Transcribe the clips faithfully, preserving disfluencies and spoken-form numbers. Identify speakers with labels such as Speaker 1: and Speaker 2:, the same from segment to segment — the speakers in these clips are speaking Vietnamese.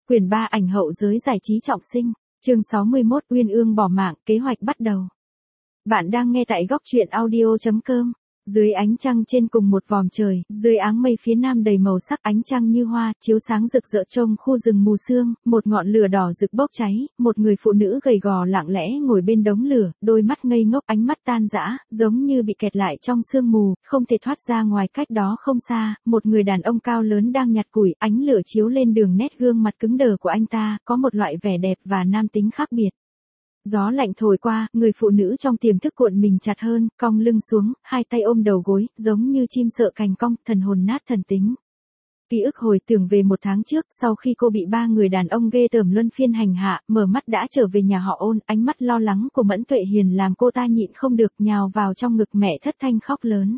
Speaker 1: Quyển ba ảnh hậu giới giải trí trọng sinh, chương sáu mươi mốt Uyên Ương bỏ mạng, kế hoạch bắt đầu. Bạn đang nghe tại góc truyện audio chấm com. Dưới ánh trăng trên cùng một vòm trời, dưới áng mây phía nam đầy màu sắc ánh trăng như hoa, chiếu sáng rực rỡ trong khu rừng mù sương, một ngọn lửa đỏ rực bốc cháy, một người phụ nữ gầy gò lặng lẽ ngồi bên đống lửa, đôi mắt ngây ngốc, ánh mắt tan rã, giống như bị kẹt lại trong sương mù, không thể thoát ra ngoài. Cách đó không xa, một người đàn ông cao lớn đang nhặt củi, ánh lửa chiếu lên đường nét gương mặt cứng đờ của anh ta, có một loại vẻ đẹp và nam tính khác biệt. Gió lạnh thổi qua, người phụ nữ trong tiềm thức cuộn mình chặt hơn, cong lưng xuống, hai tay ôm đầu gối, giống như chim sợ cành cong, thần hồn nát thần tính. Ký ức hồi tưởng về một tháng trước, sau khi cô bị ba người đàn ông ghê tởm luân phiên hành hạ, mở mắt đã trở về nhà họ Ôn, ánh mắt lo lắng của Mẫn Tuệ Hiền làm cô ta nhịn không được, nhào vào trong ngực mẹ thất thanh khóc lớn.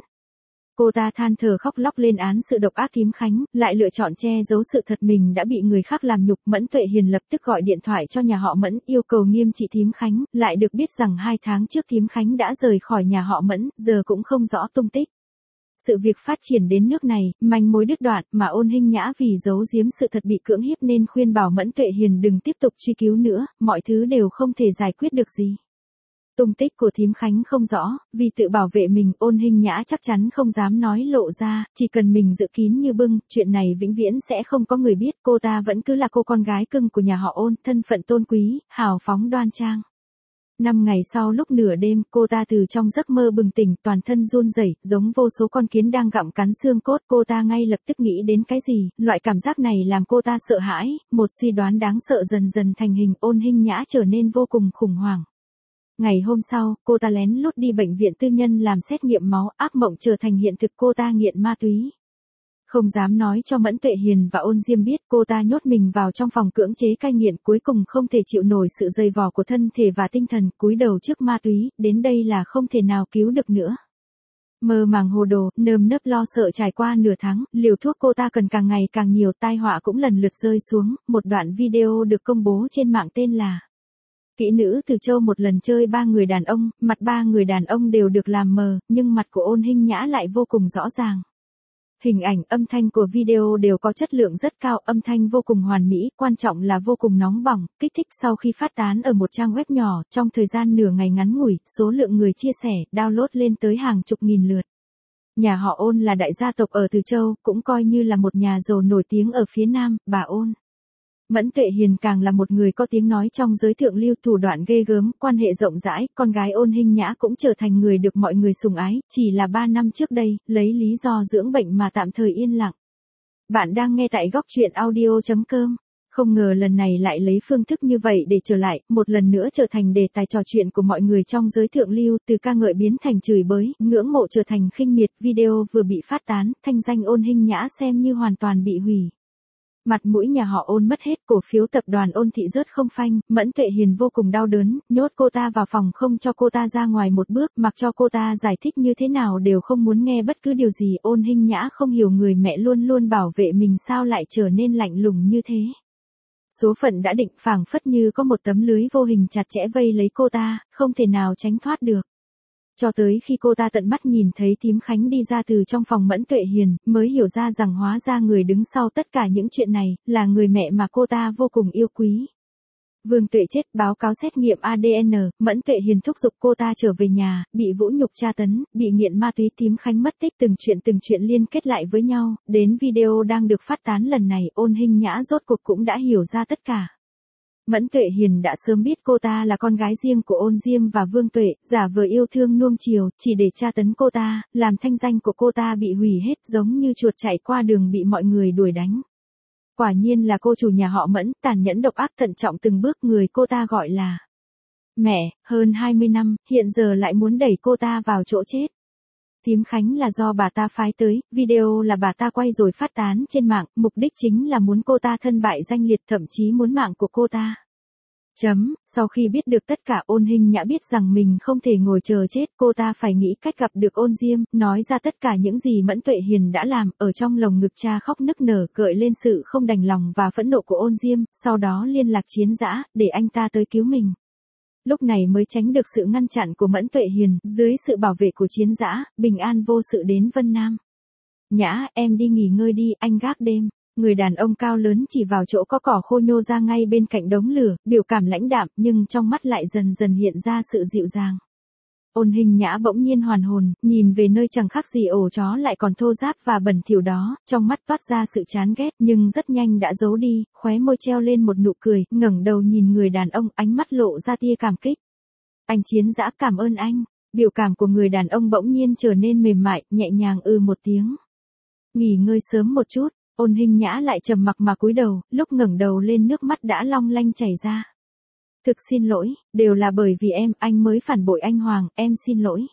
Speaker 1: Cô ta than thở khóc lóc lên án sự độc ác Thím Khánh, lại lựa chọn che giấu sự thật mình đã bị người khác làm nhục. Mẫn Tuệ Hiền lập tức gọi điện thoại cho nhà họ Mẫn, yêu cầu nghiêm trị Thím Khánh, lại được biết rằng hai tháng trước Thím Khánh đã rời khỏi nhà họ Mẫn, giờ cũng không rõ tung tích. Sự việc phát triển đến nước này, manh mối đứt đoạn, mà Ôn Hinh Nhã vì giấu giếm sự thật bị cưỡng hiếp nên khuyên bảo Mẫn Tuệ Hiền đừng tiếp tục truy cứu nữa, mọi thứ đều không thể giải quyết được gì. Tung tích của Thím Khánh không rõ, vì tự bảo vệ mình, Ôn Hinh Nhã chắc chắn không dám nói lộ ra, chỉ cần mình giữ kín như bưng, chuyện này vĩnh viễn sẽ không có người biết, cô ta vẫn cứ là cô con gái cưng của nhà họ Ôn, thân phận tôn quý, hào phóng đoan trang. Năm ngày sau lúc nửa đêm, cô ta từ trong giấc mơ bừng tỉnh, toàn thân run rẩy, giống vô số con kiến đang gặm cắn xương cốt, cô ta ngay lập tức nghĩ đến cái gì, loại cảm giác này làm cô ta sợ hãi, một suy đoán đáng sợ dần dần thành hình, Ôn Hinh Nhã trở nên vô cùng khủng hoảng. Ngày hôm sau, cô ta lén lút đi bệnh viện tư nhân làm xét nghiệm máu, ác mộng trở thành hiện thực, cô ta nghiện ma túy. Không dám nói cho Mẫn Tuệ Hiền và Ôn Diêm biết, cô ta nhốt mình vào trong phòng cưỡng chế cai nghiện, cuối cùng không thể chịu nổi sự dày vò của thân thể và tinh thần, cúi đầu trước ma túy, đến đây là không thể nào cứu được nữa. Mơ màng hồ đồ, nơm nớp lo sợ trải qua nửa tháng, liều thuốc cô ta cần càng ngày càng nhiều, tai họa cũng lần lượt rơi xuống. Một đoạn video được công bố trên mạng tên là Kỹ nữ Từ Châu một lần chơi ba người đàn ông, mặt ba người đàn ông đều được làm mờ, nhưng mặt của Ôn Hinh Nhã lại vô cùng rõ ràng. Hình ảnh, âm thanh của video đều có chất lượng rất cao, âm thanh vô cùng hoàn mỹ, quan trọng là vô cùng nóng bỏng, kích thích. Sau khi phát tán ở một trang web nhỏ, trong thời gian nửa ngày ngắn ngủi, số lượng người chia sẻ, download lên tới hàng chục nghìn lượt. Nhà họ Ôn là đại gia tộc ở Từ Châu, cũng coi như là một nhà giàu nổi tiếng ở phía Nam, bà Ôn. Mẫn Tuệ Hiền càng là một người có tiếng nói trong giới thượng lưu, thủ đoạn ghê gớm, quan hệ rộng rãi, con gái Ôn Hinh Nhã cũng trở thành người được mọi người sủng ái, chỉ là ba năm trước đây, lấy lý do dưỡng bệnh mà tạm thời yên lặng. Bạn đang nghe tại góc truyện audio chấm com. Không ngờ lần này lại lấy phương thức như vậy để trở lại, một lần nữa trở thành đề tài trò chuyện của mọi người trong giới thượng lưu, từ ca ngợi biến thành chửi bới, ngưỡng mộ trở thành khinh miệt. Video vừa bị phát tán, thanh danh Ôn Hinh Nhã xem như hoàn toàn bị hủy. Mặt mũi nhà họ Ôn mất hết, cổ phiếu tập đoàn Ôn thị rớt không phanh, Mẫn Tuệ Hiền vô cùng đau đớn, nhốt cô ta vào phòng không cho cô ta ra ngoài một bước, mặc cho cô ta giải thích như thế nào đều không muốn nghe bất cứ điều gì. Ôn Hinh Nhã không hiểu người mẹ luôn luôn bảo vệ mình sao lại trở nên lạnh lùng như thế. Số phận đã định, phảng phất như có một tấm lưới vô hình chặt chẽ vây lấy cô ta, không thể nào tránh thoát được. Cho tới khi cô ta tận mắt nhìn thấy Thím Khánh đi ra từ trong phòng Mẫn Tuệ Hiền, mới hiểu ra rằng hóa ra người đứng sau tất cả những chuyện này, là người mẹ mà cô ta vô cùng yêu quý. Vương Tuệ chết, báo cáo xét nghiệm a đê en, Mẫn Tuệ Hiền thúc giục cô ta trở về nhà, bị vũ nhục tra tấn, bị nghiện ma túy, Thím Khánh mất tích, từng chuyện từng chuyện liên kết lại với nhau, đến video đang được phát tán lần này, Ôn Hinh Nhã rốt cuộc cũng đã hiểu ra tất cả. Mẫn Tuệ Hiền đã sớm biết cô ta là con gái riêng của Ôn Diêm và Vương Tuệ, giả vờ yêu thương nuông chiều, chỉ để tra tấn cô ta, làm thanh danh của cô ta bị hủy hết, giống như chuột chạy qua đường bị mọi người đuổi đánh. Quả nhiên là cô chủ nhà họ Mẫn, tàn nhẫn độc ác, thận trọng từng bước, người cô ta gọi là mẹ, hơn hai mươi năm, hiện giờ lại muốn đẩy cô ta vào chỗ chết. Thím Khánh là do bà ta phái tới, video là bà ta quay rồi phát tán trên mạng, mục đích chính là muốn cô ta thân bại danh liệt, thậm chí muốn mạng của cô ta. Chấm, sau khi biết được tất cả, Ôn Hinh Nhã biết rằng mình không thể ngồi chờ chết, cô ta phải nghĩ cách gặp được Ôn Diêm, nói ra tất cả những gì Mẫn Tuệ Hiền đã làm, ở trong lồng ngực cha khóc nức nở, gợi lên sự không đành lòng và phẫn nộ của Ôn Diêm, sau đó liên lạc Chiến Dã, để anh ta tới cứu mình. Lúc này mới tránh được sự ngăn chặn của Mẫn Tuệ Hiền, dưới sự bảo vệ của Chiến Dã, bình an vô sự đến Vân Nam. Nhã, em đi nghỉ ngơi đi, anh gác đêm. Người đàn ông cao lớn chỉ vào chỗ có cỏ khô nhô ra ngay bên cạnh đống lửa, biểu cảm lãnh đạm nhưng trong mắt lại dần dần hiện ra sự dịu dàng. Ôn Hình Nhã bỗng nhiên hoàn hồn, nhìn về nơi chẳng khác gì ổ chó lại còn thô ráp và bẩn thỉu đó, trong mắt toát ra sự chán ghét nhưng rất nhanh đã giấu đi, khóe môi treo lên một nụ cười, ngẩng đầu nhìn người đàn ông, ánh mắt lộ ra tia cảm kích. Anh Chiến Dã cảm ơn anh. Biểu cảm của người đàn ông bỗng nhiên trở nên mềm mại, nhẹ nhàng ư một tiếng. Nghỉ ngơi sớm một chút. Ôn Hình Nhã lại trầm mặc mà cúi đầu, lúc ngẩng đầu lên nước mắt đã long lanh chảy ra. Thực xin lỗi, đều là bởi vì em, anh mới phản bội anh Hoàng, em xin lỗi.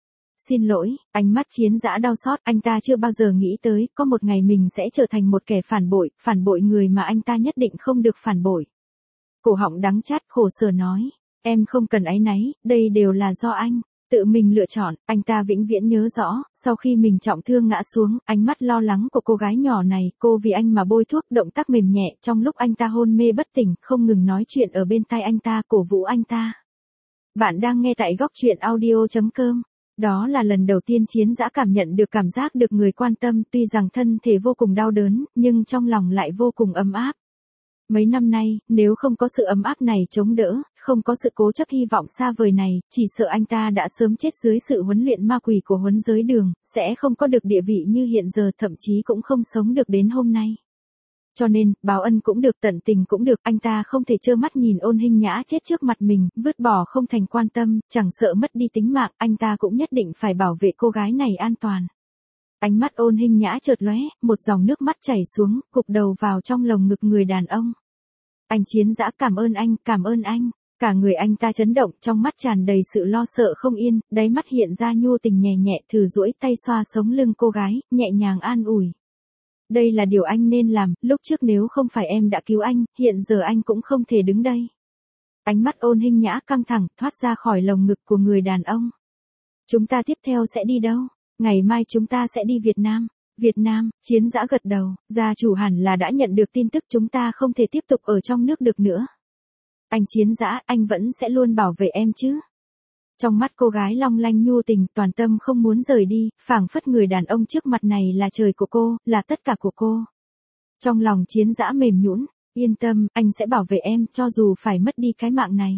Speaker 1: Xin lỗi, ánh mắt Chiến Dã đau xót, anh ta chưa bao giờ nghĩ tới, có một ngày mình sẽ trở thành một kẻ phản bội, phản bội người mà anh ta nhất định không được phản bội. Cổ họng đắng chát khổ sở nói, em không cần áy náy, đây đều là do anh. Tự mình lựa chọn, anh ta vĩnh viễn nhớ rõ, sau khi mình trọng thương ngã xuống, ánh mắt lo lắng của cô gái nhỏ này, cô vì anh mà bôi thuốc, động tác mềm nhẹ, trong lúc anh ta hôn mê bất tỉnh, không ngừng nói chuyện ở bên tai anh ta, cổ vũ anh ta. Bạn đang nghe tại góc truyện audio chấm com. Đó là lần đầu tiên Chiến Dã cảm nhận được cảm giác được người quan tâm, tuy rằng thân thể vô cùng đau đớn, nhưng trong lòng lại vô cùng ấm áp. Mấy năm nay, nếu không có sự ấm áp này chống đỡ, không có sự cố chấp hy vọng xa vời này, chỉ sợ anh ta đã sớm chết dưới sự huấn luyện ma quỷ của huấn giới đường, sẽ không có được địa vị như hiện giờ, thậm chí cũng không sống được đến hôm nay. Cho nên, báo ân cũng được, tận tình cũng được, anh ta không thể trơ mắt nhìn Ôn Hình Nhã chết trước mặt mình, vứt bỏ không thành quan tâm, chẳng sợ mất đi tính mạng, anh ta cũng nhất định phải bảo vệ cô gái này an toàn. Ánh mắt Ôn Hình Nhã chợt lóe, một dòng nước mắt chảy xuống, gục đầu vào trong lồng ngực người đàn ông. Anh Chiến Dã cảm ơn anh, cảm ơn anh. Cả người anh ta chấn động, trong mắt tràn đầy sự lo sợ không yên, đáy mắt hiện ra nhu tình nhẹ nhẹ, thử duỗi tay xoa sống lưng cô gái, nhẹ nhàng an ủi. Đây là điều anh nên làm, lúc trước nếu không phải em đã cứu anh, hiện giờ anh cũng không thể đứng đây. Ánh mắt Ôn Hình Nhã căng thẳng, thoát ra khỏi lồng ngực của người đàn ông. Chúng ta tiếp theo sẽ đi đâu? Ngày mai chúng ta sẽ đi Việt Nam. Việt Nam, Chiến Dã gật đầu, gia chủ hẳn là đã nhận được tin tức chúng ta không thể tiếp tục ở trong nước được nữa. Anh Chiến Dã, anh vẫn sẽ luôn bảo vệ em chứ? Trong mắt cô gái long lanh nhu tình, toàn tâm không muốn rời đi, phảng phất người đàn ông trước mặt này là trời của cô, là tất cả của cô. Trong lòng Chiến Dã mềm nhũn, yên tâm, anh sẽ bảo vệ em, cho dù phải mất đi cái mạng này.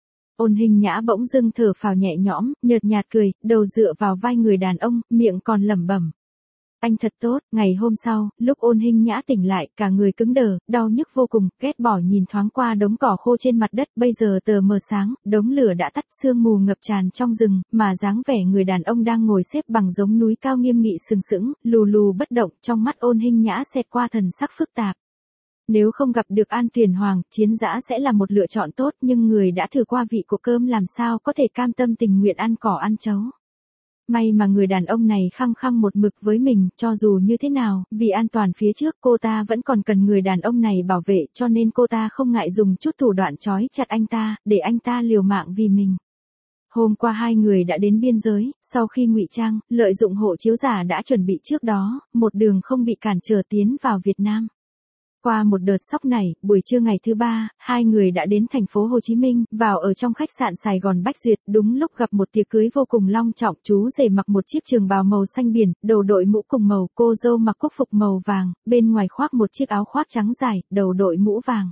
Speaker 1: Ôn Hình Nhã bỗng dưng thở phào nhẹ nhõm, nhợt nhạt cười, đầu dựa vào vai người đàn ông, miệng còn lẩm bẩm. Anh thật tốt. Ngày hôm sau, lúc Ôn Hình Nhã tỉnh lại, cả người cứng đờ, đau nhức vô cùng, ghét bỏ nhìn thoáng qua đống cỏ khô trên mặt đất, bây giờ tờ mờ sáng, đống lửa đã tắt, sương mù ngập tràn trong rừng, mà dáng vẻ người đàn ông đang ngồi xếp bằng giống núi cao nghiêm nghị sừng sững, lù lù bất động, trong mắt Ôn Hình Nhã xẹt qua thần sắc phức tạp. Nếu không gặp được An Tuyền Hoàng, Chiến Dã sẽ là một lựa chọn tốt, nhưng người đã thử qua vị của cơm làm sao có thể cam tâm tình nguyện ăn cỏ ăn chấu. May mà người đàn ông này khăng khăng một mực với mình, cho dù như thế nào, vì an toàn phía trước cô ta vẫn còn cần người đàn ông này bảo vệ, cho nên cô ta không ngại dùng chút thủ đoạn trói chặt anh ta, để anh ta liều mạng vì mình. Hôm qua hai người đã đến biên giới, sau khi ngụy trang, lợi dụng hộ chiếu giả đã chuẩn bị trước đó, một đường không bị cản trở tiến vào Việt Nam. Qua một đợt sốc này, buổi trưa ngày thứ ba, hai người đã đến thành phố Hồ Chí Minh, vào ở trong khách sạn Sài Gòn Bách Duyệt, đúng lúc gặp một tiệc cưới vô cùng long trọng, chú rể mặc một chiếc trường bào màu xanh biển, đầu đội mũ cùng màu, cô dâu mặc quốc phục màu vàng, bên ngoài khoác một chiếc áo khoác trắng dài, đầu đội mũ vàng.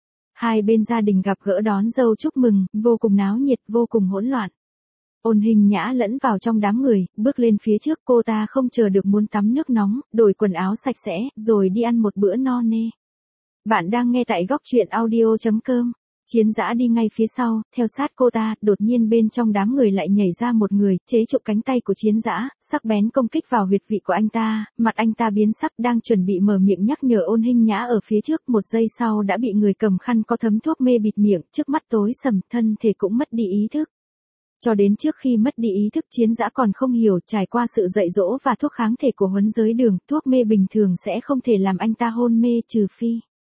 Speaker 1: Hai bên gia đình gặp gỡ đón dâu chúc mừng, vô cùng náo nhiệt, vô cùng hỗn loạn. Ôn Hình Nhã lẫn vào trong đám người, bước lên phía trước, cô ta không chờ được muốn tắm nước nóng, đổi quần áo sạch sẽ, rồi đi ăn một bữa no nê. Bạn đang nghe tại góc truyện audio chấm com. Chiến Dã đi ngay phía sau, theo sát cô ta, đột nhiên bên trong đám người lại nhảy ra một người, chế trụ cánh tay của Chiến Dã, sắc bén công kích vào huyệt vị của anh ta, mặt anh ta biến sắc, đang chuẩn bị mở miệng nhắc nhở Ôn Hình Nhã ở phía trước, một giây sau đã bị người cầm khăn có thấm thuốc mê bịt miệng, trước mắt tối sầm, thân thể cũng mất đi ý thức. Cho đến trước khi mất đi ý thức, Chiến Dã còn không hiểu, trải qua sự dạy dỗ và thuốc kháng thể của huấn giới đường, thuốc mê bình thường sẽ không thể làm anh ta hôn mê, trừ phi.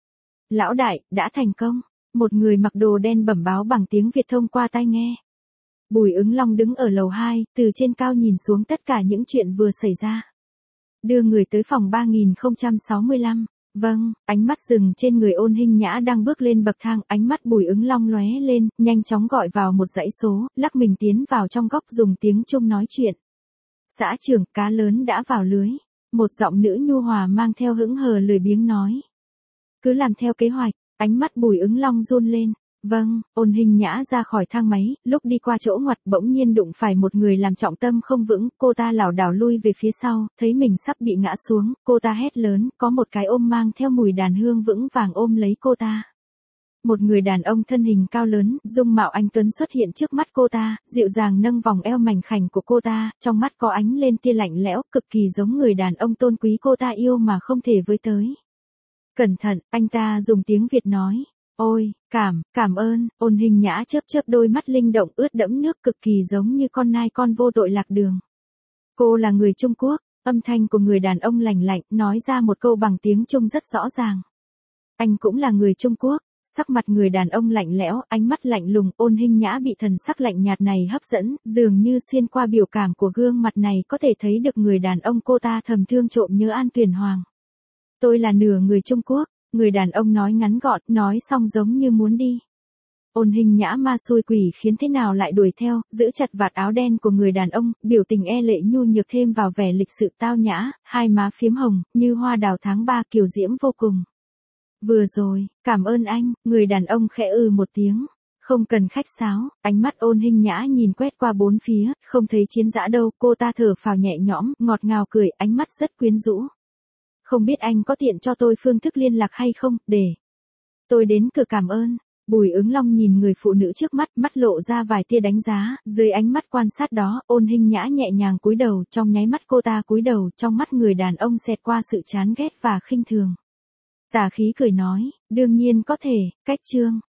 Speaker 1: Lão đại, đã thành công. Một người mặc đồ đen bẩm báo bằng tiếng Việt thông qua tai nghe. Bùi Ứng Long đứng ở lầu hai, từ trên cao nhìn xuống tất cả những chuyện vừa xảy ra. Đưa người tới phòng ba nghìn không trăm sáu mươi lăm. Vâng, ánh mắt dừng trên người Ôn Hình Nhã đang bước lên bậc thang, ánh mắt Bùi Ứng Long lóe lên, nhanh chóng gọi vào một dãy số, lắc mình tiến vào trong góc dùng tiếng Trung nói chuyện. Xã trưởng, cá lớn đã vào lưới. Một giọng nữ nhu hòa mang theo hững hờ lười biếng nói. Cứ làm theo kế hoạch, ánh mắt Bùi Ứng Long run lên. Vâng, Ôn Hình Nhã ra khỏi thang máy, lúc đi qua chỗ ngoặt bỗng nhiên đụng phải một người làm trọng tâm không vững, cô ta lảo đảo lui về phía sau, thấy mình sắp bị ngã xuống, cô ta hét lớn, có một cái ôm mang theo mùi đàn hương vững vàng ôm lấy cô ta. Một người đàn ông thân hình cao lớn, dung mạo anh tuấn xuất hiện trước mắt cô ta, dịu dàng nâng vòng eo mảnh khảnh của cô ta, trong mắt có ánh lên tia lạnh lẽo, cực kỳ giống người đàn ông tôn quý cô ta yêu mà không thể với tới. Cẩn thận, anh ta dùng tiếng Việt nói. Ôi, cảm, cảm ơn. Ôn Hình Nhã chớp chớp đôi mắt linh động ướt đẫm nước cực kỳ giống như con nai con vô tội lạc đường. Cô là người Trung Quốc, âm thanh của người đàn ông lành lạnh, nói ra một câu bằng tiếng Trung rất rõ ràng. Anh cũng là người Trung Quốc. Sắc mặt người đàn ông lạnh lẽo, ánh mắt lạnh lùng, Ôn Hình Nhã bị thần sắc lạnh nhạt này hấp dẫn, dường như xuyên qua biểu cảm của gương mặt này có thể thấy được người đàn ông cô ta thầm thương trộm nhớ An Tuyền Hoàng. Tôi là nửa người Trung Quốc, người đàn ông nói ngắn gọn, nói xong giống như muốn đi. Ôn Hình Nhã ma xui quỷ khiến thế nào lại đuổi theo, giữ chặt vạt áo đen của người đàn ông, biểu tình e lệ nhu nhược thêm vào vẻ lịch sự tao nhã, hai má phiếm hồng, như hoa đào tháng ba kiều diễm vô cùng. Vừa rồi, cảm ơn anh, người đàn ông khẽ ừ một tiếng. Không cần khách sáo, ánh mắt Ôn Hình Nhã nhìn quét qua bốn phía, không thấy Chiến Dã đâu, cô ta thở phào nhẹ nhõm, ngọt ngào cười, ánh mắt rất quyến rũ. Không biết anh có tiện cho tôi phương thức liên lạc hay không, để tôi đến cửa cảm ơn. Bùi Ứng Long nhìn người phụ nữ trước mắt, mắt lộ ra vài tia đánh giá, dưới ánh mắt quan sát đó, Ôn Hình Nhã nhẹ nhàng cúi đầu, trong nháy mắt cô ta cúi đầu, trong mắt người đàn ông xẹt qua sự chán ghét và khinh thường. Tà khí cười nói, đương nhiên có thể, cách chương.